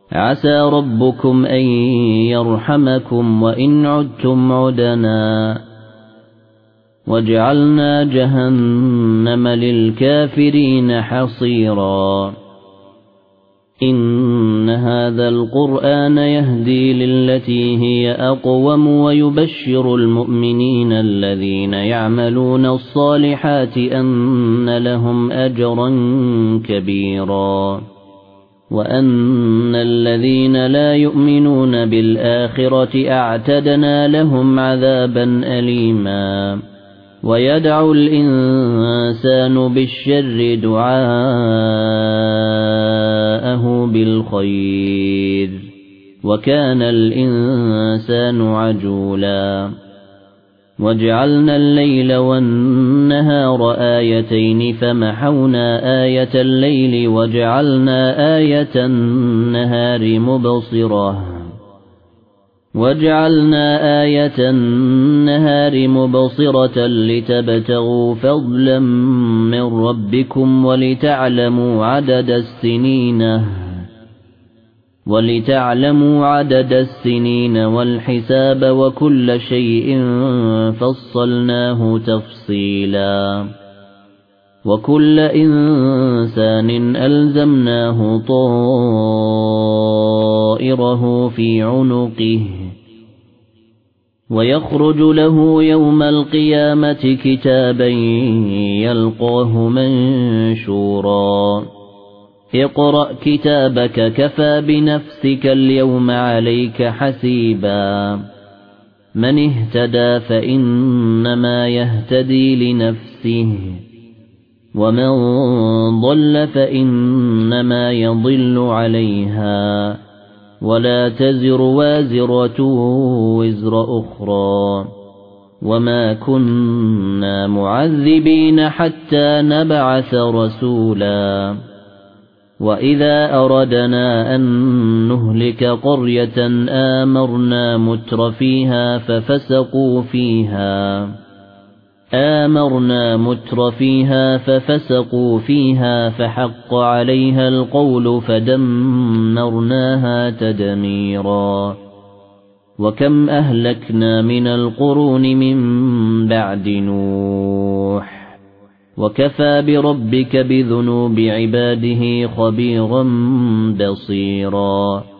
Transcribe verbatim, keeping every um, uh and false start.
عسى ربكم أن يرحمكم وإن عدتم عدنا وجعلنا جهنم للكافرين حصيرا إن هذا القرآن يهدي للتي هي أقوم ويبشر المؤمنين الذين يعملون الصالحات أن لهم أجرا كبيرا وأن الذين لا يؤمنون بالآخرة أعتدنا لهم عذابا أليما ويدعو الإنسان بالشر دعاءه بالخير وكان الإنسان عجولا وجعلنا الليل والنهار آيتين فمحونا آية الليل وجعلنا آية النهار مبصرة وجعلنا آية النهار مبصرة لتبتغوا فضلا من ربكم ولتعلموا عدد السنين ولتعلموا عدد السنين والحساب وكل شيء فصلناه تفصيلا وكل إنسان ألزمناه طائره في عنقه ويخرج له يوم القيامة كتابا يلقاه منشورا اقرأ كتابك كفى بنفسك اليوم عليك حسيبا من اهتدى فإنما يهتدي لنفسه ومن ضل فإنما يضل عليها ولا تزر وازرة وزر أخرى وما كنا معذبين حتى نبعث رسولا وإذا أردنا أن نهلك قرية آمرنا متر فيها ففسقوا فيها آمرنا متر فيها ففسقوا فيها فحق عليها القول فدمرناها تدميرا وكم أهلكنا من القرون من بعد نوح وكفى بربك بذنوب عباده خبيرا بصيرا